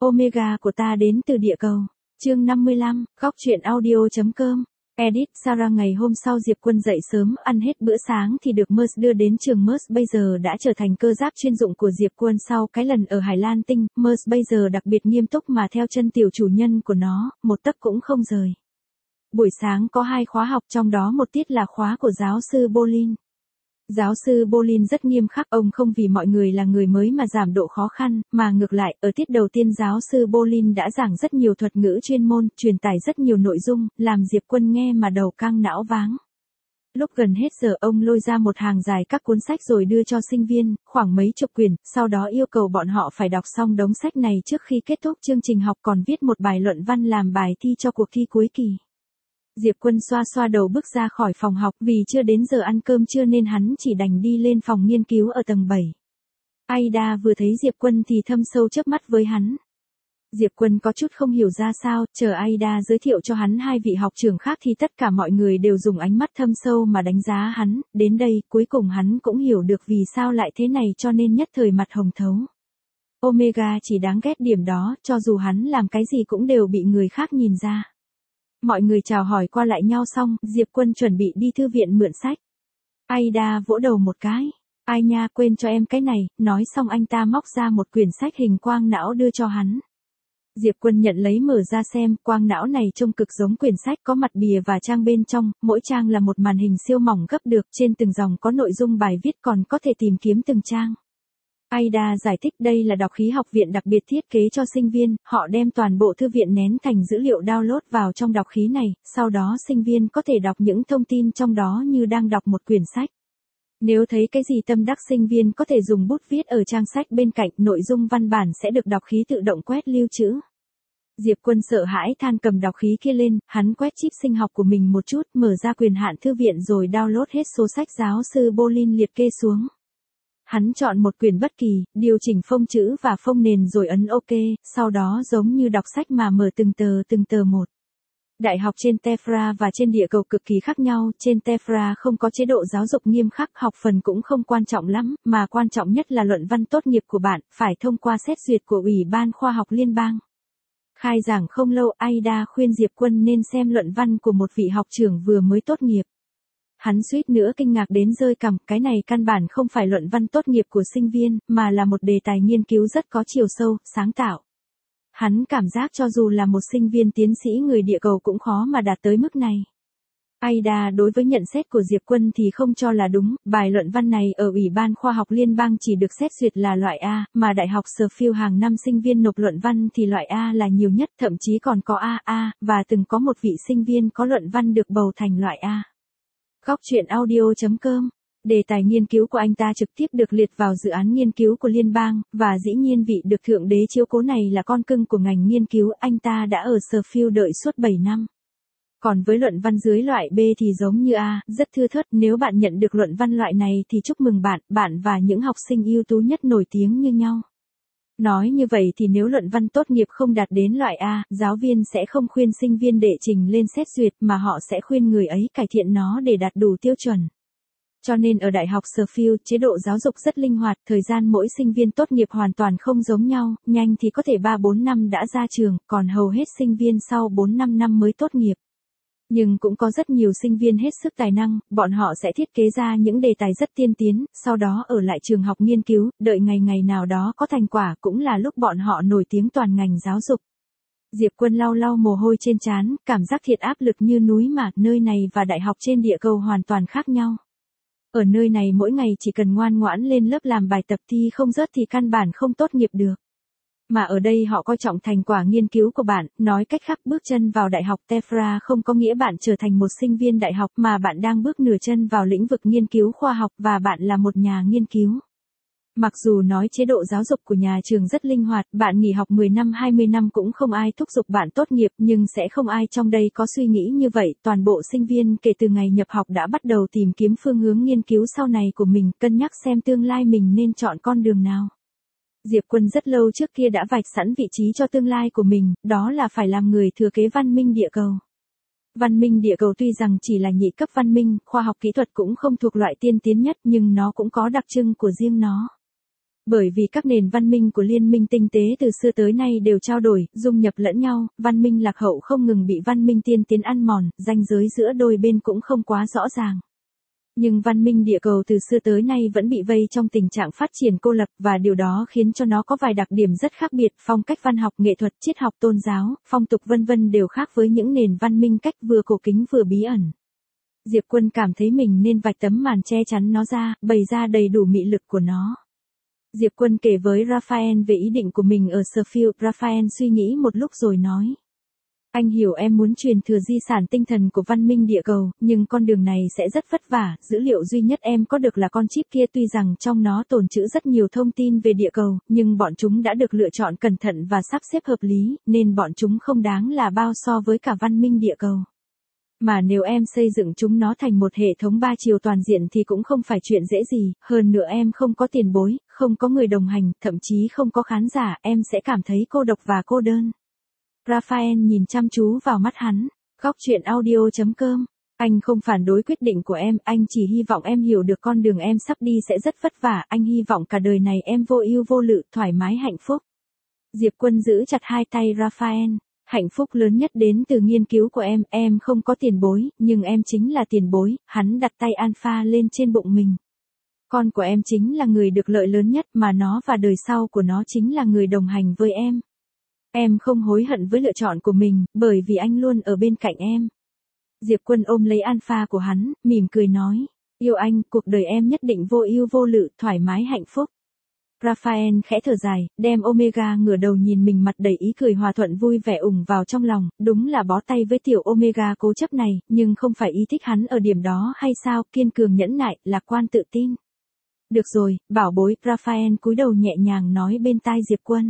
Omega của ta đến từ địa cầu. Chương 55, góc truyện audio.com. Edit Sarah. Ngày hôm sau Diệp Quân dậy sớm, ăn hết bữa sáng thì được Merce đưa đến trường. Merce bây giờ đã trở thành cơ giáp chuyên dụng của Diệp Quân sau cái lần ở Hải Lan Tinh. Merce bây giờ đặc biệt nghiêm túc mà theo chân tiểu chủ nhân của nó, một tấc cũng không rời. Buổi sáng có 2 khóa học, trong đó một tiết là khóa của giáo sư Bolin. Giáo sư Bolin rất nghiêm khắc, ông không vì mọi người là người mới mà giảm độ khó khăn, mà ngược lại, ở tiết đầu tiên giáo sư Bolin đã giảng rất nhiều thuật ngữ chuyên môn, truyền tải rất nhiều nội dung, làm Diệp Quân nghe mà đầu căng não váng. Lúc gần hết giờ ông lôi ra một hàng dài các cuốn sách rồi đưa cho sinh viên, khoảng mấy chục quyển, sau đó yêu cầu bọn họ phải đọc xong đống sách này trước khi kết thúc chương trình học, còn viết một bài luận văn làm bài thi cho cuộc thi cuối kỳ. Diệp Quân xoa xoa đầu bước ra khỏi phòng học, vì chưa đến giờ ăn cơm trưa nên hắn chỉ đành đi lên phòng nghiên cứu ở tầng 7. Aida vừa thấy Diệp Quân thì thâm sâu chớp mắt với hắn. Diệp Quân có chút không hiểu ra sao, chờ Aida giới thiệu cho hắn 2 vị học trưởng khác thì tất cả mọi người đều dùng ánh mắt thâm sâu mà đánh giá hắn, đến đây, cuối cùng hắn cũng hiểu được vì sao lại thế này, cho nên nhất thời mặt hồng thấu. Omega chỉ đáng ghét điểm đó, cho dù hắn làm cái gì cũng đều bị người khác nhìn ra. Mọi người chào hỏi qua lại nhau xong, Diệp Quân chuẩn bị đi thư viện mượn sách. Aida vỗ đầu một cái. Ai nha, quên cho em cái này, nói xong anh ta móc ra một quyển sách hình quang não đưa cho hắn. Diệp Quân nhận lấy mở ra xem, quang não này trông cực giống quyển sách, có mặt bìa và trang bên trong, mỗi trang là một màn hình siêu mỏng gấp được, trên từng dòng có nội dung bài viết, còn có thể tìm kiếm từng trang. Aida giải thích đây là đọc khí học viện đặc biệt thiết kế cho sinh viên, họ đem toàn bộ thư viện nén thành dữ liệu download vào trong đọc khí này, sau đó sinh viên có thể đọc những thông tin trong đó như đang đọc một quyển sách. Nếu thấy cái gì tâm đắc, sinh viên có thể dùng bút viết ở trang sách bên cạnh, nội dung văn bản sẽ được đọc khí tự động quét lưu trữ. Diệp Quân sợ hãi than cầm đọc khí kia lên, hắn quét chip sinh học của mình một chút, mở ra quyền hạn thư viện rồi download hết số sách giáo sư Bolin liệt kê xuống. Hắn chọn một quyển bất kỳ, điều chỉnh phông chữ và phông nền rồi ấn OK, sau đó giống như đọc sách mà mở từng tờ một. Đại học trên Tefra và trên địa cầu cực kỳ khác nhau, trên Tefra không có chế độ giáo dục nghiêm khắc, học phần cũng không quan trọng lắm, mà quan trọng nhất là luận văn tốt nghiệp của bạn, phải thông qua xét duyệt của Ủy ban Khoa học Liên bang. Khai giảng không lâu, Aida khuyên Diệp Quân nên xem luận văn của một vị học trưởng vừa mới tốt nghiệp. Hắn suýt nữa kinh ngạc đến rơi cằm, cái này căn bản không phải luận văn tốt nghiệp của sinh viên, mà là một đề tài nghiên cứu rất có chiều sâu, sáng tạo. Hắn cảm giác cho dù là một sinh viên tiến sĩ người địa cầu cũng khó mà đạt tới mức này. Aida đối với nhận xét của Diệp Quân thì không cho là đúng, bài luận văn này ở Ủy ban Khoa học Liên bang chỉ được xét duyệt là loại A, mà Đại học Sheffield hàng năm sinh viên nộp luận văn thì loại A là nhiều nhất, thậm chí còn có AA, và từng có một vị sinh viên có luận văn được bầu thành loại A. Góc truyện audio.com. Đề tài nghiên cứu của anh ta trực tiếp được liệt vào dự án nghiên cứu của liên bang, và dĩ nhiên vị được Thượng Đế chiếu cố này là con cưng của ngành nghiên cứu, anh ta đã ở Sheffield đợi suốt 7 năm. Còn với luận văn dưới loại B thì giống như A, rất thưa thớt, nếu bạn nhận được luận văn loại này thì chúc mừng bạn và những học sinh ưu tú nhất nổi tiếng như nhau. Nói như vậy thì nếu luận văn tốt nghiệp không đạt đến loại A, giáo viên sẽ không khuyên sinh viên đệ trình lên xét duyệt mà họ sẽ khuyên người ấy cải thiện nó để đạt đủ tiêu chuẩn. Cho nên ở Đại học Sheffield, chế độ giáo dục rất linh hoạt, thời gian mỗi sinh viên tốt nghiệp hoàn toàn không giống nhau, nhanh thì có thể 3-4 năm đã ra trường, còn hầu hết sinh viên sau 4-5 năm mới tốt nghiệp. Nhưng cũng có rất nhiều sinh viên hết sức tài năng, bọn họ sẽ thiết kế ra những đề tài rất tiên tiến, sau đó ở lại trường học nghiên cứu, đợi ngày nào đó có thành quả cũng là lúc bọn họ nổi tiếng toàn ngành giáo dục. Diệp Quân lau lau mồ hôi trên trán, cảm giác thiệt áp lực như núi mà, nơi này và đại học trên địa cầu hoàn toàn khác nhau. Ở nơi này mỗi ngày chỉ cần ngoan ngoãn lên lớp làm bài tập thi không rớt thì căn bản không tốt nghiệp được. Mà ở đây họ coi trọng thành quả nghiên cứu của bạn, nói cách khác bước chân vào đại học Tefra không có nghĩa bạn trở thành một sinh viên đại học mà bạn đang bước nửa chân vào lĩnh vực nghiên cứu khoa học và bạn là một nhà nghiên cứu. Mặc dù nói chế độ giáo dục của nhà trường rất linh hoạt, bạn nghỉ học 10 năm 20 năm cũng không ai thúc giục bạn tốt nghiệp, nhưng sẽ không ai trong đây có suy nghĩ như vậy, toàn bộ sinh viên kể từ ngày nhập học đã bắt đầu tìm kiếm phương hướng nghiên cứu sau này của mình, cân nhắc xem tương lai mình nên chọn con đường nào. Diệp Quân rất lâu trước kia đã vạch sẵn vị trí cho tương lai của mình, đó là phải làm người thừa kế văn minh địa cầu. Văn minh địa cầu tuy rằng chỉ là nhị cấp văn minh, khoa học kỹ thuật cũng không thuộc loại tiên tiến nhất nhưng nó cũng có đặc trưng của riêng nó. Bởi vì các nền văn minh của liên minh tinh tế từ xưa tới nay đều trao đổi, dung nhập lẫn nhau, văn minh lạc hậu không ngừng bị văn minh tiên tiến ăn mòn, ranh giới giữa đôi bên cũng không quá rõ ràng. Nhưng văn minh địa cầu từ xưa tới nay vẫn bị vây trong tình trạng phát triển cô lập và điều đó khiến cho nó có vài đặc điểm rất khác biệt, phong cách văn học, nghệ thuật, triết học, tôn giáo, phong tục vân vân đều khác với những nền văn minh cách vừa cổ kính vừa bí ẩn. Diệp Quân cảm thấy mình nên vạch tấm màn che chắn nó ra, bày ra đầy đủ mị lực của nó. Diệp Quân kể với Raphael về ý định của mình ở Spheres, Raphael suy nghĩ một lúc rồi nói. Anh hiểu em muốn truyền thừa di sản tinh thần của văn minh địa cầu, nhưng con đường này sẽ rất vất vả, dữ liệu duy nhất em có được là con chip kia tuy rằng trong nó tồn trữ rất nhiều thông tin về địa cầu, nhưng bọn chúng đã được lựa chọn cẩn thận và sắp xếp hợp lý, nên bọn chúng không đáng là bao so với cả văn minh địa cầu. Mà nếu em xây dựng chúng nó thành một hệ thống 3 chiều toàn diện thì cũng không phải chuyện dễ gì, hơn nữa em không có tiền bối, không có người đồng hành, thậm chí không có khán giả, em sẽ cảm thấy cô độc và cô đơn. Raphael nhìn chăm chú vào mắt hắn, góc chuyện audio.com. Anh không phản đối quyết định của em, anh chỉ hy vọng em hiểu được con đường em sắp đi sẽ rất vất vả, anh hy vọng cả đời này em vô ưu vô lự, thoải mái hạnh phúc. Diệp Quân giữ chặt hai tay Raphael. Hạnh phúc lớn nhất đến từ nghiên cứu của em không có tiền bối, nhưng em chính là tiền bối, hắn đặt tay Alpha lên trên bụng mình. Con của em chính là người được lợi lớn nhất mà nó và đời sau của nó chính là người đồng hành với em. Em không hối hận với lựa chọn của mình, bởi vì anh luôn ở bên cạnh em. Diệp Quân ôm lấy Alpha của hắn, mỉm cười nói, yêu anh, cuộc đời em nhất định vô ưu vô lự, thoải mái hạnh phúc. Raphael khẽ thở dài, đem Omega ngửa đầu nhìn mình mặt đầy ý cười hòa thuận vui vẻ ủng vào trong lòng, đúng là bó tay với tiểu Omega cố chấp này, nhưng không phải ý thích hắn ở điểm đó hay sao, kiên cường nhẫn nại, lạc quan tự tin. Được rồi, bảo bối, Raphael cúi đầu nhẹ nhàng nói bên tai Diệp Quân.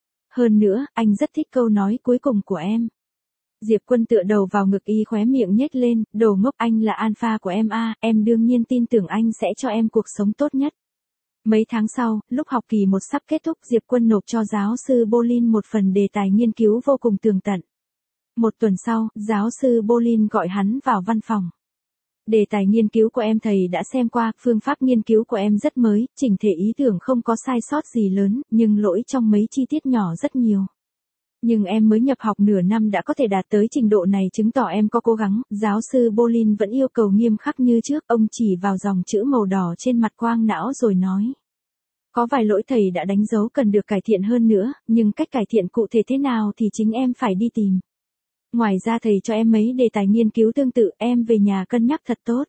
Hơn nữa, anh rất thích câu nói cuối cùng của em. Diệp Quân tựa đầu vào ngực y khóe miệng nhếch lên, đồ ngốc, anh là alpha của em à, em đương nhiên tin tưởng anh sẽ cho em cuộc sống tốt nhất. Mấy tháng sau, lúc học kỳ 1 sắp kết thúc, Diệp Quân nộp cho giáo sư Bolin một phần đề tài nghiên cứu vô cùng tường tận. Một tuần sau, giáo sư Bolin gọi hắn vào văn phòng. Đề tài nghiên cứu của em thầy đã xem qua, phương pháp nghiên cứu của em rất mới, chỉnh thể ý tưởng không có sai sót gì lớn, nhưng lỗi trong mấy chi tiết nhỏ rất nhiều. Nhưng em mới nhập học nửa năm đã có thể đạt tới trình độ này chứng tỏ em có cố gắng, giáo sư Bolin vẫn yêu cầu nghiêm khắc như trước, ông chỉ vào dòng chữ màu đỏ trên mặt quang não rồi nói. Có vài lỗi thầy đã đánh dấu cần được cải thiện hơn nữa, nhưng cách cải thiện cụ thể thế nào thì chính em phải đi tìm. Ngoài ra thầy cho em mấy đề tài nghiên cứu tương tự, em về nhà cân nhắc thật tốt.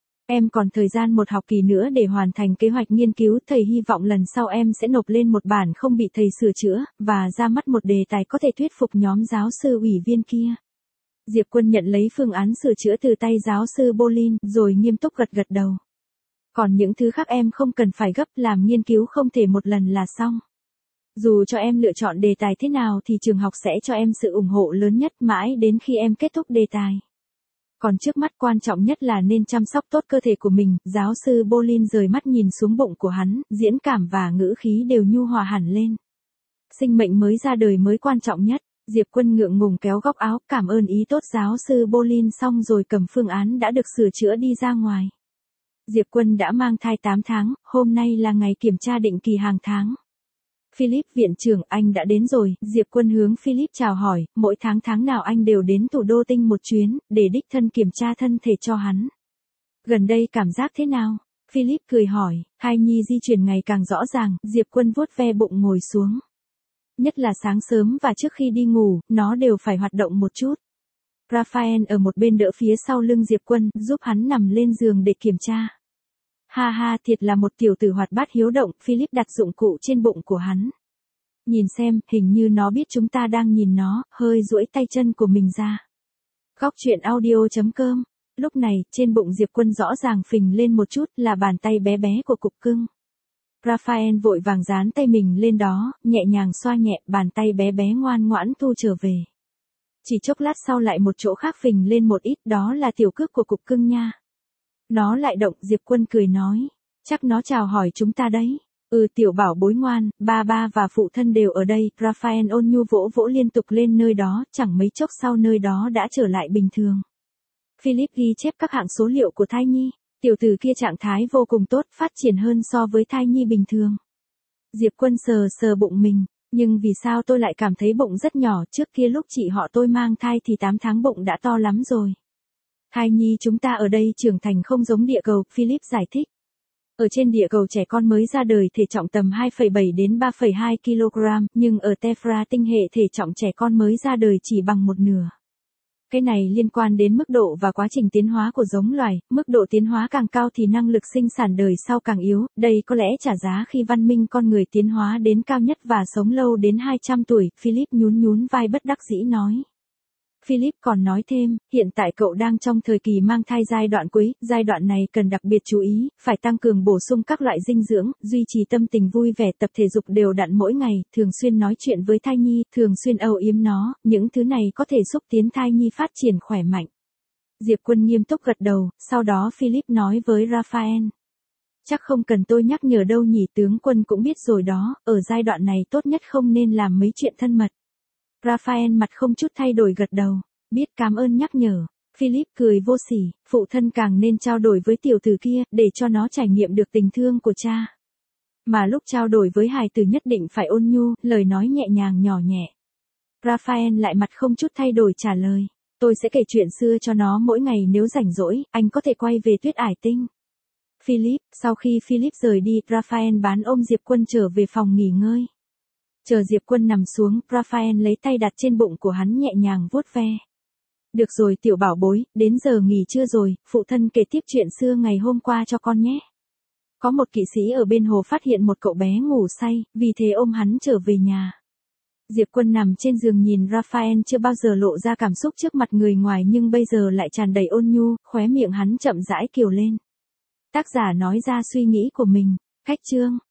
Em còn thời gian một học kỳ nữa để hoàn thành kế hoạch nghiên cứu, thầy hy vọng lần sau em sẽ nộp lên một bản không bị thầy sửa chữa, và ra mắt một đề tài có thể thuyết phục nhóm giáo sư ủy viên kia. Diệp Quân nhận lấy phương án sửa chữa từ tay giáo sư Bolin, rồi nghiêm túc gật gật đầu. Còn những thứ khác em không cần phải gấp, làm nghiên cứu không thể một lần là xong. Dù cho em lựa chọn đề tài thế nào thì trường học sẽ cho em sự ủng hộ lớn nhất mãi đến khi em kết thúc đề tài. Còn trước mắt quan trọng nhất là nên chăm sóc tốt cơ thể của mình, giáo sư Bolin rời mắt nhìn xuống bụng của hắn, diễn cảm và ngữ khí đều nhu hòa hẳn lên. Sinh mệnh mới ra đời mới quan trọng nhất, Diệp Quân ngượng ngùng kéo góc áo, cảm ơn ý tốt giáo sư Bolin xong rồi cầm phương án đã được sửa chữa đi ra ngoài. Diệp Quân đã mang thai 8 tháng, hôm nay là ngày kiểm tra định kỳ hàng tháng. Philip viện trưởng, anh đã đến rồi, Diệp Quân hướng Philip chào hỏi, mỗi tháng nào anh đều đến thủ đô tinh một chuyến, để đích thân kiểm tra thân thể cho hắn. Gần đây cảm giác thế nào? Philip cười hỏi, thai nhi di chuyển ngày càng rõ ràng, Diệp Quân vuốt ve bụng ngồi xuống. Nhất là sáng sớm và trước khi đi ngủ, nó đều phải hoạt động một chút. Raphael ở một bên đỡ phía sau lưng Diệp Quân, giúp hắn nằm lên giường để kiểm tra. Ha ha, thiệt là một tiểu tử hoạt bát hiếu động, Philip đặt dụng cụ trên bụng của hắn. Nhìn xem, hình như nó biết chúng ta đang nhìn nó, hơi duỗi tay chân của mình ra. Góc chuyện audio.com. Lúc này, trên bụng Diệp Quân rõ ràng phình lên một chút, là bàn tay bé bé của cục cưng. Raphael vội vàng dán tay mình lên đó, nhẹ nhàng xoa nhẹ, bàn tay bé bé ngoan ngoãn thu trở về. Chỉ chốc lát sau lại một chỗ khác phình lên một ít, đó là tiểu cước của cục cưng nha. Nó lại động, Diệp Quân cười nói. Chắc nó chào hỏi chúng ta đấy. Tiểu bảo bối ngoan, ba và phụ thân đều ở đây. Raphael ôn nhu vỗ vỗ liên tục lên nơi đó, chẳng mấy chốc sau nơi đó đã trở lại bình thường. Philip ghi chép các hạng số liệu của thai nhi. Tiểu tử kia trạng thái vô cùng tốt, phát triển hơn so với thai nhi bình thường. Diệp Quân sờ sờ bụng mình, nhưng vì sao tôi lại cảm thấy bụng rất nhỏ, trước kia lúc chị họ tôi mang thai thì 8 tháng bụng đã to lắm rồi. Thai nhi chúng ta ở đây trưởng thành không giống địa cầu, Philip giải thích. Ở trên địa cầu trẻ con mới ra đời thể trọng tầm 2,7 đến 3,2 kg, nhưng ở Tephra tinh hệ thể trọng trẻ con mới ra đời chỉ bằng một nửa. Cái này liên quan đến mức độ và quá trình tiến hóa của giống loài, mức độ tiến hóa càng cao thì năng lực sinh sản đời sau càng yếu, đây có lẽ trả giá khi văn minh con người tiến hóa đến cao nhất và sống lâu đến 200 tuổi, Philip nhún nhún vai bất đắc dĩ nói. Philip còn nói thêm, hiện tại cậu đang trong thời kỳ mang thai giai đoạn cuối, giai đoạn này cần đặc biệt chú ý, phải tăng cường bổ sung các loại dinh dưỡng, duy trì tâm tình vui vẻ, tập thể dục đều đặn mỗi ngày, thường xuyên nói chuyện với thai nhi, thường xuyên âu yếm nó, những thứ này có thể giúp tiến thai nhi phát triển khỏe mạnh. Diệp Quân nghiêm túc gật đầu, sau đó Philip nói với Raphael. Chắc không cần tôi nhắc nhở đâu nhỉ, tướng quân cũng biết rồi đó, ở giai đoạn này tốt nhất không nên làm mấy chuyện thân mật. Raphael mặt không chút thay đổi gật đầu, biết cảm ơn nhắc nhở. Philip cười vô sỉ, phụ thân càng nên trao đổi với tiểu tử kia, để cho nó trải nghiệm được tình thương của cha. Mà lúc trao đổi với hài tử nhất định phải ôn nhu, lời nói nhẹ nhàng nhỏ nhẹ. Raphael lại mặt không chút thay đổi trả lời, tôi sẽ kể chuyện xưa cho nó mỗi ngày nếu rảnh rỗi, anh có thể quay về Tuyết Ải Tinh. Sau khi Philip rời đi, Raphael ôm Diệp Quân trở về phòng nghỉ ngơi. Chờ Diệp Quân nằm xuống, Raphael lấy tay đặt trên bụng của hắn nhẹ nhàng vuốt ve. Được rồi tiểu bảo bối, đến giờ nghỉ trưa rồi, phụ thân kể tiếp chuyện xưa ngày hôm qua cho con nhé. Có một kỵ sĩ ở bên hồ phát hiện một cậu bé ngủ say, vì thế ôm hắn trở về nhà. Diệp Quân nằm trên giường nhìn Raphael chưa bao giờ lộ ra cảm xúc trước mặt người ngoài nhưng bây giờ lại tràn đầy ôn nhu, khóe miệng hắn chậm rãi kiều lên. Tác giả nói ra suy nghĩ của mình, cách chương.